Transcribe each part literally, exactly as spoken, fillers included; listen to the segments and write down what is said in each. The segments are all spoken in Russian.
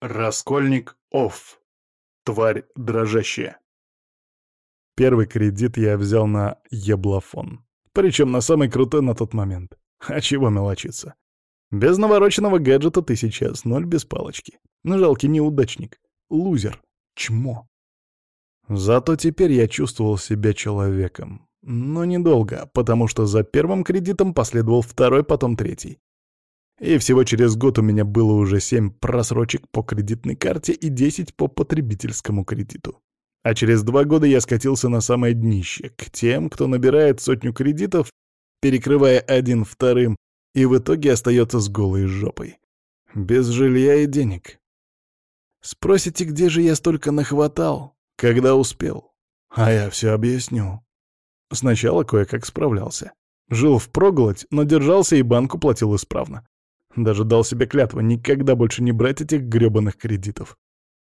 Раскольник Офф. Тварь дрожащая. Первый кредит я взял на еблофон. Причем на самый крутой на тот момент. А чего мелочиться? Без навороченного гаджета ты сейчас ноль без палочки. Ну, жалкий неудачник. Лузер. Чмо. Зато теперь я чувствовал себя человеком. Но недолго, потому что за первым кредитом последовал второй, потом третий. И всего через год у меня было уже семь просрочек по кредитной карте и десять по потребительскому кредиту. А через два года я скатился на самое днище, к тем, кто набирает сотню кредитов, перекрывая один вторым, и в итоге остается с голой жопой. Без жилья и денег. Спросите, где же я столько нахватал, когда успел? А я все объясню. Сначала кое-как справлялся. Жил впроголодь, но держался и банку платил исправно. Даже дал себе клятву никогда больше не брать этих грёбаных кредитов.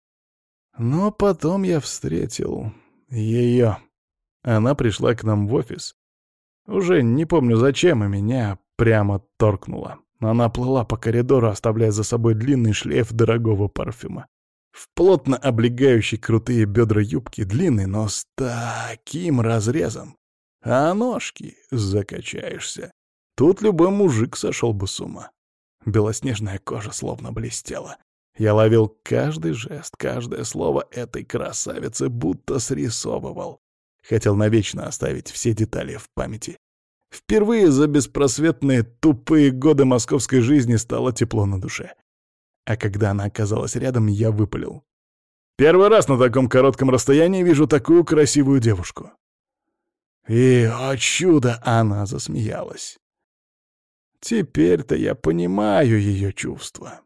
Но потом я встретил ее. Она пришла к нам в офис. Уже не помню зачем, и меня прямо торкнула. Она плыла по коридору, оставляя за собой длинный шлейф дорогого парфюма. В плотно облегающей крутые бедра юбки, длинный, но с таким разрезом. А ножки закачаешься. Тут любой мужик сошел бы с ума. Белоснежная кожа словно блестела. Я ловил каждый жест, каждое слово этой красавицы, будто срисовывал. Хотел навечно оставить все детали в памяти. Впервые за беспросветные тупые годы московской жизни стало тепло на душе. А когда она оказалась рядом, я выпалил. Первый раз на таком коротком расстоянии вижу такую красивую девушку. И, о чудо, она засмеялась. Теперь-то я понимаю ее чувства.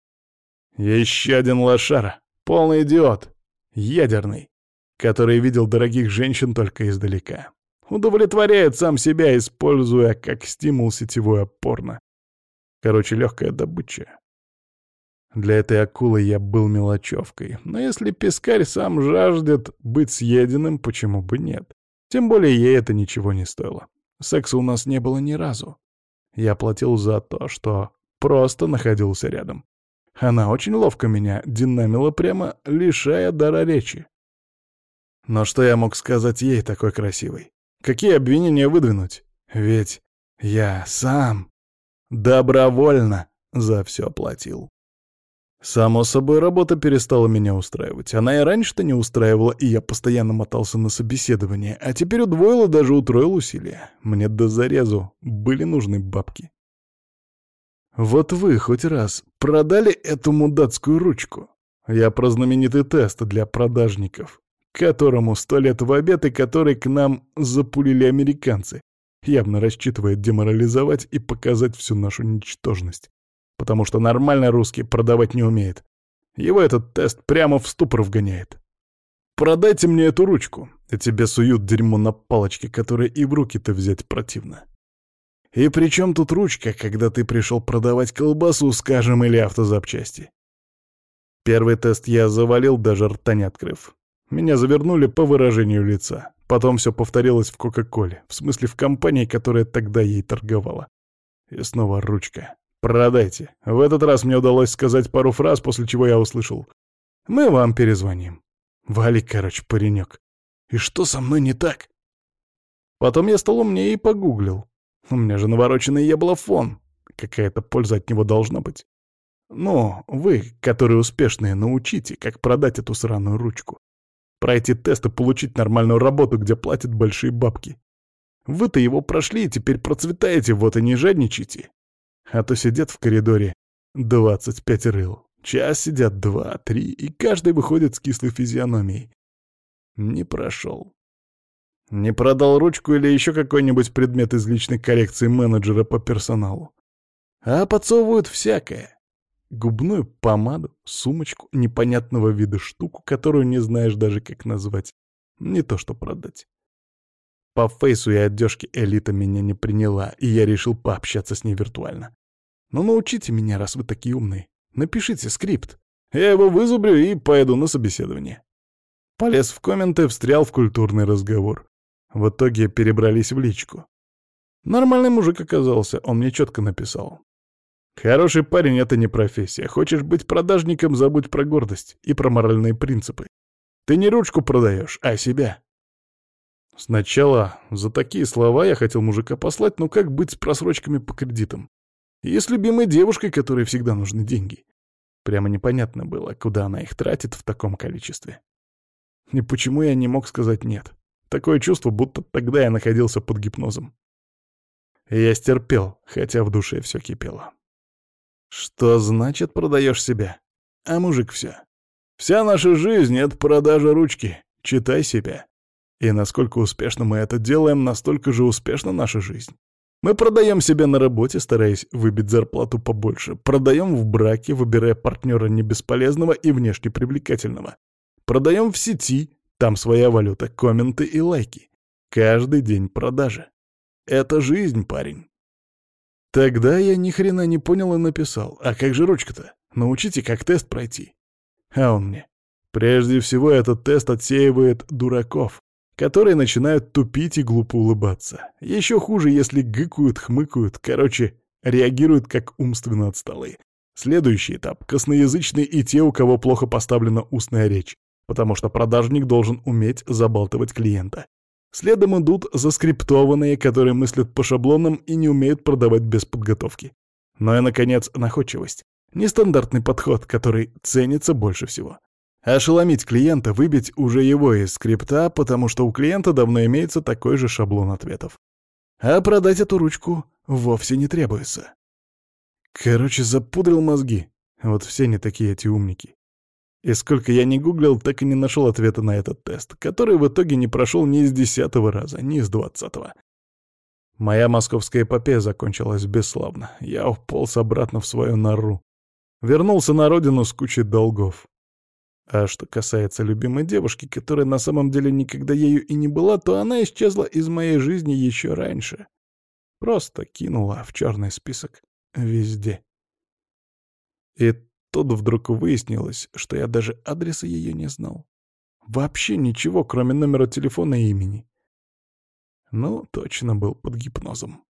Еще один лошара, полный идиот, ядерный, который видел дорогих женщин только издалека. Удовлетворяет сам себя, используя как стимул сетевое порно. Короче, легкая добыча. Для этой акулы я был мелочевкой, но если пескарь сам жаждет быть съеденным, почему бы нет? Тем более ей это ничего не стоило. Секса у нас не было ни разу. Я платил за то, что просто находился рядом. Она очень ловко меня динамила, прямо лишая дара речи. Но что я мог сказать ей такой красивой? Какие обвинения выдвинуть? Ведь я сам добровольно за все платил. Само собой, работа перестала меня устраивать. Она и раньше-то не устраивала, и я постоянно мотался на собеседование, а теперь удвоил и даже утроил усилия. Мне до зарезу были нужны бабки. Вот вы хоть раз продали эту мудацкую ручку? Я про знаменитый тест для продажников, которому сто лет в обед и который к нам запулили американцы, явно рассчитывая деморализовать и показать всю нашу ничтожность. Потому что нормально русский продавать не умеет. Его этот тест прямо в ступор вгоняет. «Продайте мне эту ручку», и тебе суют дерьмо на палочке, которое и в руки-то взять противно. И при чем тут ручка, когда ты пришел продавать колбасу, скажем, или автозапчасти? Первый тест я завалил, даже рта не открыв. Меня завернули по выражению лица. Потом все повторилось в Кока-Коле, в смысле в компании, которая тогда ей торговала. И снова ручка. «Продайте». В этот раз мне удалось сказать пару фраз, после чего я услышал. «Мы вам перезвоним». Вали, короче, паренек. И что со мной не так? Потом я стал умнее и погуглил. У меня же навороченный еблофон. Какая-то польза от него должна быть. Ну, вы, которые успешные, научите, как продать эту сраную ручку. Пройти тест и получить нормальную работу, где платят большие бабки. Вы-то его прошли и теперь процветаете, вот и не жадничайте. А то сидят в коридоре двадцать пять рыл. Час сидят два, три, и каждый выходит с кислой физиономией. Не прошел. Не продал ручку или еще какой-нибудь предмет из личной коллекции менеджера по персоналу. А подсовывают всякое. Губную помаду, сумочку, непонятного вида штуку, которую не знаешь даже как назвать. Не то что продать. По фейсу и одежке элита меня не приняла, и я решил пообщаться с ней виртуально. Ну научите меня, раз вы такие умные. Напишите скрипт. Я его вызубрю и пойду на собеседование. Полез в комменты, встрял в культурный разговор. В итоге перебрались в личку. Нормальный мужик оказался, он мне четко написал. Хороший парень — это не профессия. Хочешь быть продажником — забудь про гордость и про моральные принципы. Ты не ручку продаешь, а себя. Сначала за такие слова я хотел мужика послать, но как быть с просрочками по кредитам? И с любимой девушкой, которой всегда нужны деньги. Прямо непонятно было, куда она их тратит в таком количестве. И почему я не мог сказать «нет»? Такое чувство, будто тогда я находился под гипнозом. И я стерпел, хотя в душе все кипело. Что значит продаешь себя? А мужик все. Вся наша жизнь — это продажа ручки. Читай себя. И насколько успешно мы это делаем, настолько же успешна наша жизнь. Мы продаем себя на работе, стараясь выбить зарплату побольше. Продаем в браке, выбирая партнера не бесполезного и внешне привлекательного. Продаем в сети, там своя валюта, комменты и лайки. Каждый день продажи. Это жизнь, парень. Тогда я ни хрена не понял и написал. А как же ручка-то? Научите, как тест пройти. А он мне. Прежде всего, этот тест отсеивает дураков, которые начинают тупить и глупо улыбаться. Еще хуже, если гыкают, хмыкают, короче, реагируют как умственно отсталые. Следующий этап — косноязычные и те, у кого плохо поставлена устная речь, потому что продажник должен уметь забалтывать клиента. Следом идут заскриптованные, которые мыслят по шаблонам и не умеют продавать без подготовки. Ну и, наконец, находчивость. Нестандартный подход, который ценится больше всего. Ошеломить клиента, выбить уже его из скрипта, потому что у клиента давно имеется такой же шаблон ответов. А продать эту ручку вовсе не требуется. Короче, запудрил мозги. Вот все не такие эти умники. И сколько я не гуглил, так и не нашел ответа на этот тест, который в итоге не прошел ни с десятого раза, ни с двадцатого. Моя московская эпопея закончилась бесславно. Я уполз обратно в свою нору. Вернулся на родину с кучей долгов. А что касается любимой девушки, которая на самом деле никогда ею и не была, то она исчезла из моей жизни еще раньше. Просто кинула в черный список везде. И тут вдруг выяснилось, что я даже адреса ее не знал. Вообще ничего, кроме номера телефона и имени. Ну, точно был под гипнозом.